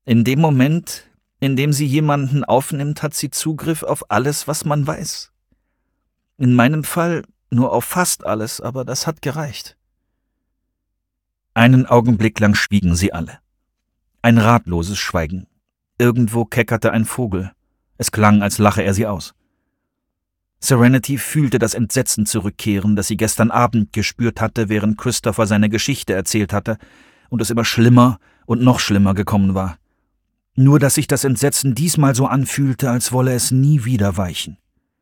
In dem Moment, in dem sie jemanden aufnimmt, hat sie Zugriff auf alles, was man weiß. In meinem Fall nur auf fast alles, aber das hat gereicht. Einen Augenblick lang schwiegen sie alle. Ein ratloses Schweigen. Irgendwo keckerte ein Vogel. Es klang, als lache er sie aus. Serenity fühlte das Entsetzen zurückkehren, das sie gestern Abend gespürt hatte, während Christopher seine Geschichte erzählt hatte und es immer schlimmer und noch schlimmer gekommen war. Nur, dass sich das Entsetzen diesmal so anfühlte, als wolle es nie wieder weichen.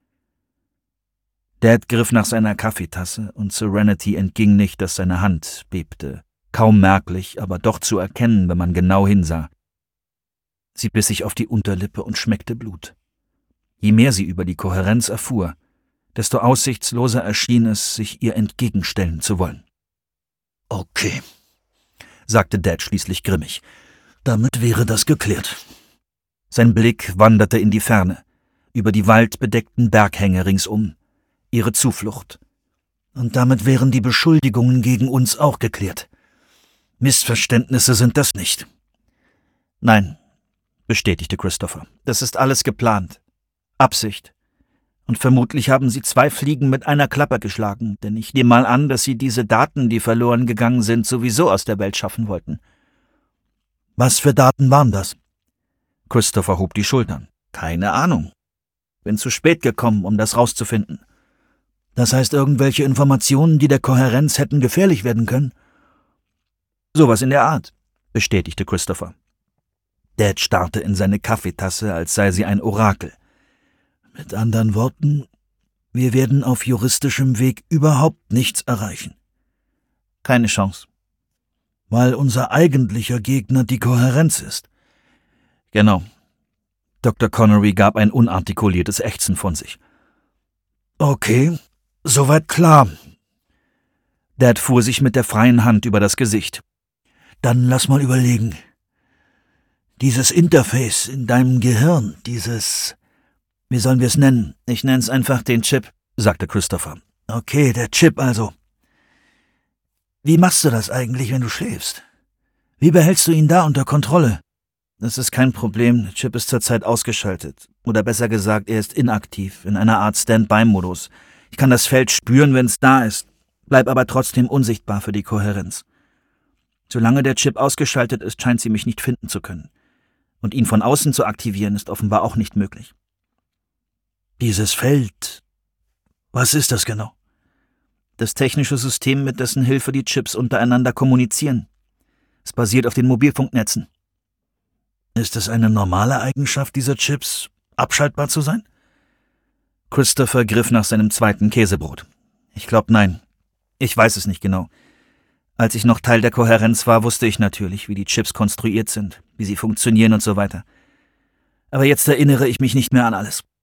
Dad griff nach seiner Kaffeetasse und Serenity entging nicht, dass seine Hand bebte. Kaum merklich, aber doch zu erkennen, wenn man genau hinsah. Sie biss sich auf die Unterlippe und schmeckte Blut. Je mehr sie über die Kohärenz erfuhr, desto aussichtsloser erschien es, sich ihr entgegenstellen zu wollen. »Okay«, sagte Dad schließlich grimmig, »damit wäre das geklärt.« Sein Blick wanderte in die Ferne, über die waldbedeckten Berghänge ringsum, ihre Zuflucht. »Und damit wären die Beschuldigungen gegen uns auch geklärt. Missverständnisse sind das nicht.« »Nein«, bestätigte Christopher, »das ist alles geplant. Absicht. Und vermutlich haben sie 2 Fliegen mit einer Klappe geschlagen, denn ich nehme mal an, dass sie diese Daten, die verloren gegangen sind, sowieso aus der Welt schaffen wollten.« »Was für Daten waren das?« Christopher hob die Schultern. »Keine Ahnung. Bin zu spät gekommen, um das rauszufinden.« »Das heißt, irgendwelche Informationen, die der Kohärenz hätten gefährlich werden können?« »Sowas in der Art«, bestätigte Christopher. Dad starrte in seine Kaffeetasse, als sei sie ein Orakel. »Mit anderen Worten, wir werden auf juristischem Weg überhaupt nichts erreichen.« »Keine Chance.« »Weil unser eigentlicher Gegner die Kohärenz ist.« »Genau.« Dr. Connery gab ein unartikuliertes Ächzen von sich. »Okay, soweit klar.« Dad fuhr sich mit der freien Hand über das Gesicht. »Dann lass mal überlegen. Dieses Interface in deinem Gehirn, dieses... Wie sollen wir es nennen?« »Ich nenne es einfach den Chip«, sagte Christopher. »Okay, der Chip also. Wie machst du das eigentlich, wenn du schläfst? Wie behältst du ihn da unter Kontrolle?« »Das ist kein Problem, der Chip ist zurzeit ausgeschaltet. Oder besser gesagt, er ist inaktiv, in einer Art Standby-Modus. Ich kann das Feld spüren, wenn es da ist, bleib aber trotzdem unsichtbar für die Kohärenz. Solange der Chip ausgeschaltet ist, scheint sie mich nicht finden zu können. Und ihn von außen zu aktivieren, ist offenbar auch nicht möglich.« »Dieses Feld, was ist das genau?« »Das technische System, mit dessen Hilfe die Chips untereinander kommunizieren. Es basiert auf den Mobilfunknetzen.« »Ist es eine normale Eigenschaft dieser Chips, abschaltbar zu sein?« Christopher griff nach seinem zweiten Käsebrot. »Ich glaube, nein. Ich weiß es nicht genau. Als ich noch Teil der Kohärenz war, wusste ich natürlich, wie die Chips konstruiert sind, wie sie funktionieren und so weiter. Aber jetzt erinnere ich mich nicht mehr an alles.«